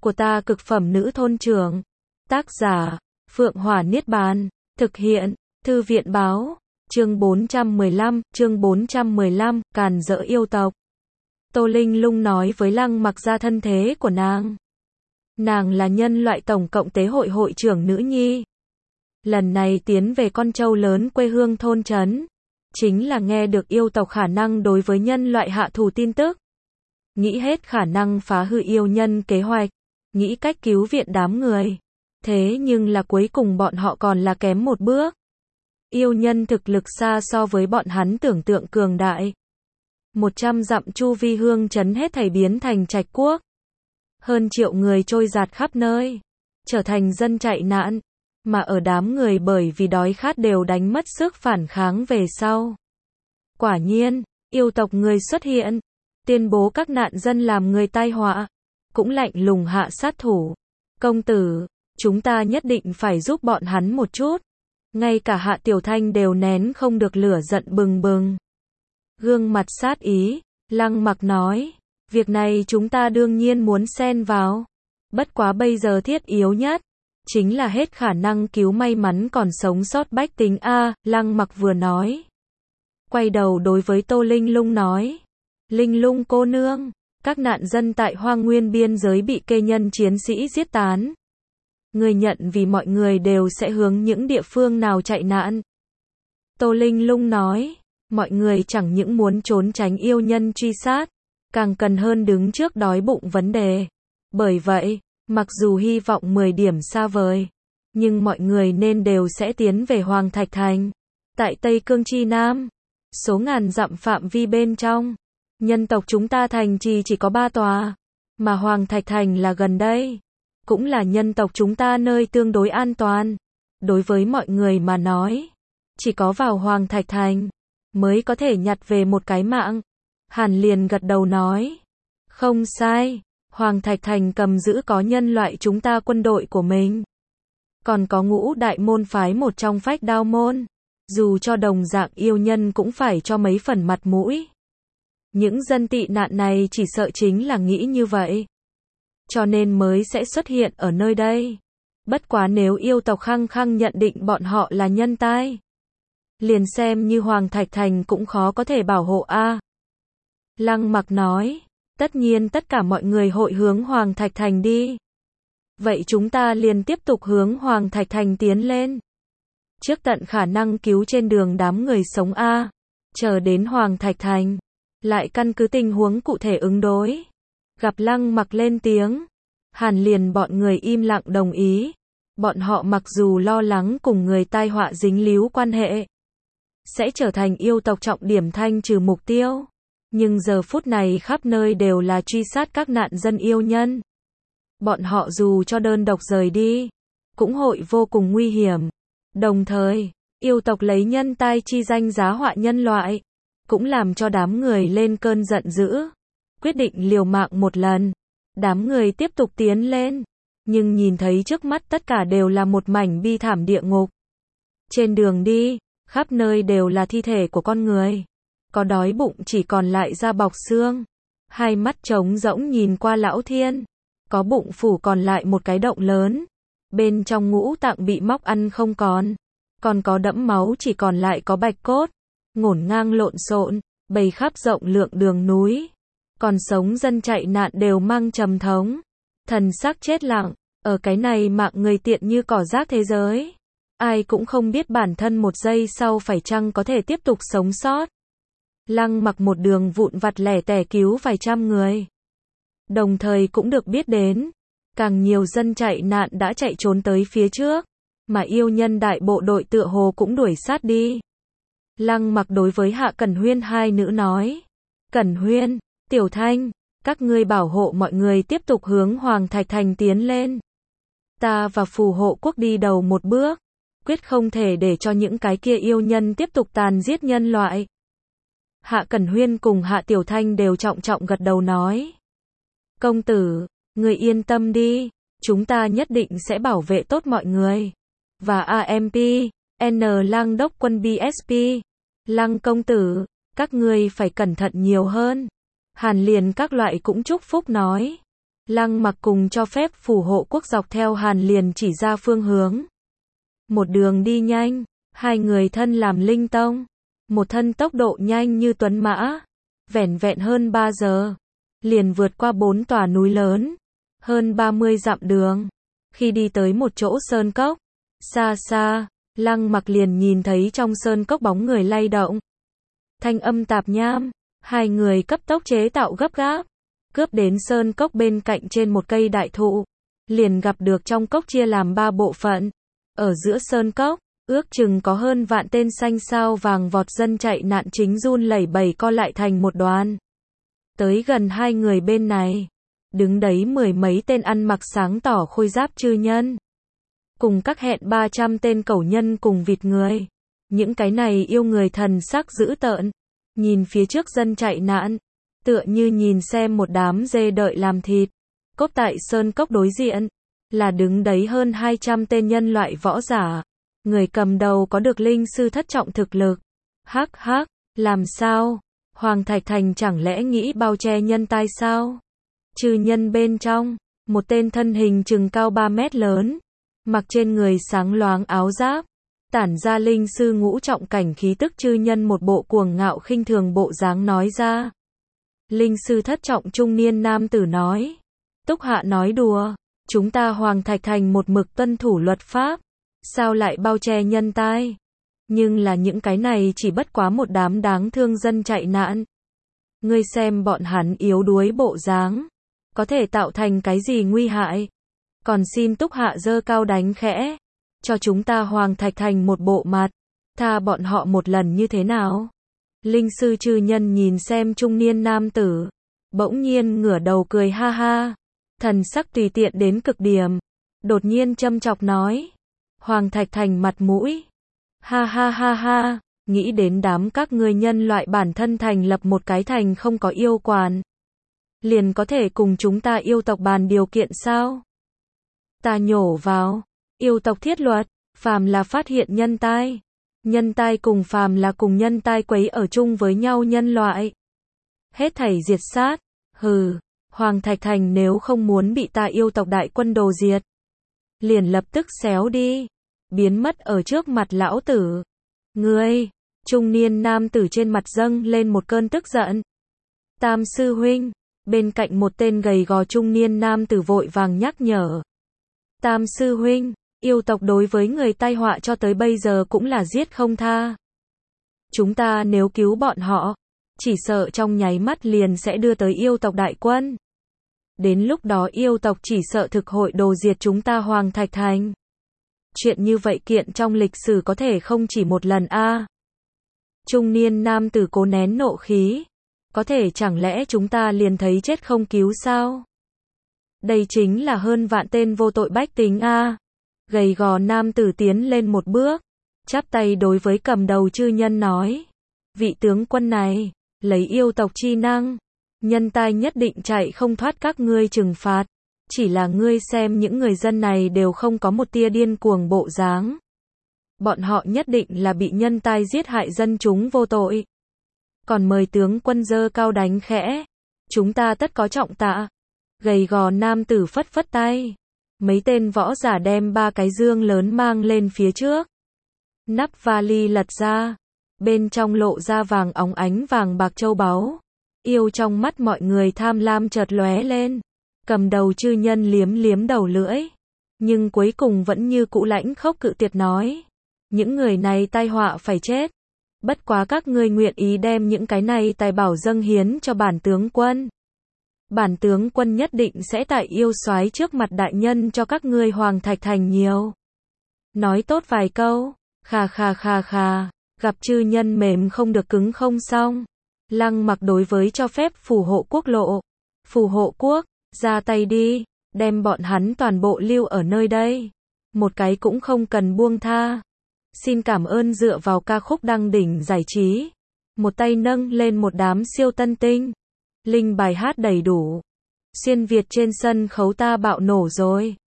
của ta cực phẩm nữ thôn trưởng. Tác giả, Phượng Hỏa Niết Bàn. Thực hiện, Thư viện Báo. Chương 415, càn rỡ yêu tộc. Tô Linh Lung nói với Lăng Mặc ra thân thế của nàng. Nàng là nhân loại tổng cộng tế hội hội trưởng nữ nhi. Lần này tiến về con trâu lớn quê hương thôn trấn, chính là nghe được yêu tộc khả năng đối với nhân loại hạ thủ tin tức. Nghĩ hết khả năng phá hư yêu nhân kế hoạch, nghĩ cách cứu viện đám người. Thế nhưng là cuối cùng bọn họ còn là kém một bước. Yêu nhân thực lực xa so với bọn hắn tưởng tượng cường đại. 100 dặm chu vi hương trấn hết thảy biến thành trạch quốc. Hơn triệu người trôi dạt khắp nơi, trở thành dân chạy nạn. Mà ở đám người bởi vì đói khát đều đánh mất sức phản kháng về sau. Quả nhiên, yêu tộc người xuất hiện, tuyên bố các nạn dân làm người tai họa, cũng lạnh lùng hạ sát thủ. Công tử, chúng ta nhất định phải giúp bọn hắn một chút. Ngay cả Hạ Tiểu Thanh đều nén không được lửa giận bừng bừng. Gương mặt sát ý, Lăng Mặc nói, việc này chúng ta đương nhiên muốn xen vào. Bất quá bây giờ thiết yếu nhất, chính là hết khả năng cứu may mắn còn sống sót bách tính a. Lăng Mặc vừa nói, quay đầu đối với Tô Linh Lung nói, Linh Lung cô nương, các nạn dân tại Hoang Nguyên biên giới bị kê nhân chiến sĩ giết tán. Người nhận vì mọi người đều sẽ hướng những địa phương nào chạy nạn. Tô Linh Lung nói, mọi người chẳng những muốn trốn tránh yêu nhân truy sát, càng cần hơn đứng trước đói bụng vấn đề. Bởi vậy, mặc dù hy vọng 10 điểm xa vời, nhưng mọi người nên đều sẽ tiến về Hoàng Thạch Thành. Tại Tây Cương Chi Nam, số ngàn dặm phạm vi bên trong, nhân tộc chúng ta thành trì chỉ có 3 tòa, mà Hoàng Thạch Thành là gần đây. Cũng là nhân tộc chúng ta nơi tương đối an toàn. Đối với mọi người mà nói, chỉ có vào Hoàng Thạch Thành mới có thể nhặt về một cái mạng. Hàn liền gật đầu nói, không sai, Hoàng Thạch Thành cầm giữ có nhân loại chúng ta quân đội của mình. Còn có Ngũ Đại môn phái một trong Phách Đao môn. Dù cho đồng dạng yêu nhân cũng phải cho mấy phần mặt mũi. Những dân tị nạn này chỉ sợ chính là nghĩ như vậy, cho nên mới sẽ xuất hiện ở nơi đây. Bất quá nếu yêu tộc khăng khăng nhận định bọn họ là nhân tai, liền xem như Hoàng Thạch Thành cũng khó có thể bảo hộ a. Lăng Mặc nói, tất nhiên tất cả mọi người hội hướng Hoàng Thạch Thành đi. Vậy chúng ta liền tiếp tục hướng Hoàng Thạch Thành tiến lên. Trước tận khả năng cứu trên đường đám người sống a. Chờ đến Hoàng Thạch Thành, lại căn cứ tình huống cụ thể ứng đối. Gặp Lăng Mặc lên tiếng, Hàn liền bọn người im lặng đồng ý. Bọn họ mặc dù lo lắng cùng người tai họa dính líu quan hệ, sẽ trở thành yêu tộc trọng điểm thanh trừ mục tiêu. Nhưng giờ phút này khắp nơi đều là truy sát các nạn dân yêu nhân. Bọn họ dù cho đơn độc rời đi, cũng hội vô cùng nguy hiểm. Đồng thời, yêu tộc lấy nhân tai chi danh giá họa nhân loại, cũng làm cho đám người lên cơn giận dữ. Quyết định liều mạng một lần. Đám người tiếp tục tiến lên, nhưng nhìn thấy trước mắt tất cả đều là một mảnh bi thảm địa ngục. Trên đường đi, khắp nơi đều là thi thể của con người. Có đói bụng chỉ còn lại da bọc xương. Hai mắt trống rỗng nhìn qua Lão Thiên. Có bụng phủ còn lại một cái động lớn. Bên trong ngũ tạng bị móc ăn không còn. Còn có đẫm máu chỉ còn lại có bạch cốt. Ngổn ngang lộn xộn, bầy khắp rộng lượng đường núi. Còn sống dân chạy nạn đều mang trầm thống, thần sắc chết lặng. Ở cái này mạng người tiện như cỏ rác thế giới, ai cũng không biết bản thân một giây sau phải chăng có thể tiếp tục sống sót. Lăng Mặc một đường vụn vặt lẻ tẻ cứu vài trăm người. Đồng thời cũng được biết đến, càng nhiều dân chạy nạn đã chạy trốn tới phía trước, mà yêu nhân đại bộ đội tựa hồ cũng đuổi sát đi. Lăng Mặc đối với Hạ Cẩn Huyên hai nữ nói, Cẩn Huyên, Tiểu Thanh, các ngươi bảo hộ mọi người tiếp tục hướng Hoàng Thạch Thành tiến lên. Ta và phù hộ quốc đi đầu một bước, quyết không thể để cho những cái kia yêu nhân tiếp tục tàn giết nhân loại. Hạ Cẩn Huyên cùng Hạ Tiểu Thanh đều trọng trọng gật đầu nói, công tử, người yên tâm đi, chúng ta nhất định sẽ bảo vệ tốt mọi người. Và AMP, N Lăng đốc quân BSP, Lăng công tử, các ngươi phải cẩn thận nhiều hơn. Hàn liền các loại cũng chúc phúc nói. Lăng Mặc cùng cho phép phù hộ quốc dọc theo Hàn liền chỉ ra phương hướng. Một đường đi nhanh, hai người thân làm linh tông, một thân tốc độ nhanh như tuấn mã, vẻn vẹn hơn 3 giờ, liền vượt qua 4 tòa núi lớn, hơn 30 dặm đường. Khi đi tới một chỗ sơn cốc, xa xa, Lăng Mặc liền nhìn thấy trong sơn cốc bóng người lay động. Thanh âm tạp nham, hai người cấp tốc chế tạo gấp gáp, cướp đến sơn cốc bên cạnh trên một cây đại thụ, liền gặp được trong cốc chia làm 3 bộ phận. Ở giữa sơn cốc, ước chừng có hơn vạn tên xanh sao vàng vọt dân chạy nạn chính run lẩy bẩy co lại thành một đoàn. Tới gần hai người bên này, đứng đấy 10 mấy tên ăn mặc sáng tỏ khôi giáp chư nhân, cùng các hẹn 300 tên cẩu nhân cùng vịt người. Những cái này yêu người thần sắc dữ tợn, nhìn phía trước dân chạy nạn, tựa như nhìn xem một đám dê đợi làm thịt. Cốc tại sơn cốc đối diện, là đứng đấy hơn 200 tên nhân loại võ giả. Người cầm đầu có được linh sư thất trọng thực lực. Hắc hắc, làm sao? Hoàng Thạch Thành chẳng lẽ nghĩ bao che nhân tai sao? Chư nhân bên trong, một tên thân hình chừng cao 3 mét lớn, mặc trên người sáng loáng áo giáp, tản ra linh sư ngũ trọng cảnh khí tức chư nhân một bộ cuồng ngạo khinh thường bộ dáng nói ra. Linh sư thất trọng trung niên nam tử nói. Túc Hạ nói đùa, chúng ta Hoàng Thạch Thành một mực tuân thủ luật pháp, sao lại bao che nhân tai? Nhưng là những cái này chỉ bất quá một đám đáng thương dân chạy nạn. Ngươi xem bọn hắn yếu đuối bộ dáng, có thể tạo thành cái gì nguy hại? Còn xin Túc Hạ giơ cao đánh khẽ, cho chúng ta Hoàng Thạch Thành một bộ mặt, tha bọn họ một lần như thế nào? Linh sư chư nhân nhìn xem trung niên nam tử, bỗng nhiên ngửa đầu cười ha ha, thần sắc tùy tiện đến cực điểm, đột nhiên châm chọc nói. Hoàng Thạch Thành mặt mũi, ha ha ha ha, nghĩ đến đám các ngươi nhân loại bản thân thành lập một cái thành không có yêu quản, liền có thể cùng chúng ta yêu tộc bàn điều kiện sao? Ta nhổ vào, yêu tộc thiết luật, phàm là phát hiện nhân tai cùng phàm là cùng nhân tai quấy ở chung với nhau nhân loại, hết thảy diệt sát. Hừ, Hoàng Thạch Thành nếu không muốn bị ta yêu tộc đại quân đồ diệt, liền lập tức xéo đi, biến mất ở trước mặt lão tử. Ngươi, trung niên nam tử trên mặt dâng lên một cơn tức giận. Tam sư huynh, bên cạnh một tên gầy gò trung niên nam tử vội vàng nhắc nhở. Tam sư huynh, yêu tộc đối với người tai họa cho tới bây giờ cũng là giết không tha. Chúng ta nếu cứu bọn họ, chỉ sợ trong nháy mắt liền sẽ đưa tới yêu tộc đại quân. Đến lúc đó yêu tộc chỉ sợ thực hội đồ diệt chúng ta Hoàng Thạch Thành. Chuyện như vậy kiện trong lịch sử có thể không chỉ một lần a. Trung niên nam tử cố nén nộ khí. Có thể chẳng lẽ chúng ta liền thấy chết không cứu sao? Đây chính là hơn vạn tên vô tội bách tính a. Gầy gò nam tử tiến lên một bước, chắp tay đối với cầm đầu chư nhân nói. Vị tướng quân này, lấy yêu tộc chi năng, nhân tai nhất định chạy không thoát các ngươi trừng phạt. Chỉ là ngươi xem những người dân này đều không có một tia điên cuồng bộ dáng. Bọn họ nhất định là bị nhân tai giết hại dân chúng vô tội. Còn mời tướng quân giơ cao đánh khẽ, chúng ta tất có trọng tạ. Gầy gò nam tử phất phất tay. Mấy tên võ giả đem 3 cái dương lớn mang lên phía trước. Nắp vali lật ra, bên trong lộ ra vàng óng ánh vàng bạc châu báu. Yêu trong mắt mọi người tham lam chợt lóe lên. Cầm đầu chư nhân liếm liếm đầu lưỡi, nhưng cuối cùng vẫn như cũ lãnh khốc cự tuyệt nói. Những người này tai họa phải chết. Bất quá các ngươi nguyện ý đem những cái này tài bảo dâng hiến cho bản tướng quân. Bản tướng quân nhất định sẽ tại yêu soái trước mặt đại nhân cho các ngươi Hoàng Thạch Thành nhiều. Nói tốt vài câu, khà khà khà khà, gặp chư nhân mềm không được cứng không xong. Lăng Mặc đối với cho phép phù hộ quốc lộ. Phù hộ quốc, ra tay đi, đem bọn hắn toàn bộ lưu ở nơi đây. Một cái cũng không cần buông tha. Xin cảm ơn dựa vào ca khúc đăng đỉnh giải trí. Một tay nâng lên một đám siêu tân tinh. Linh bài hát đầy đủ. Xuyên Việt trên sân khấu ta bạo nổ rồi.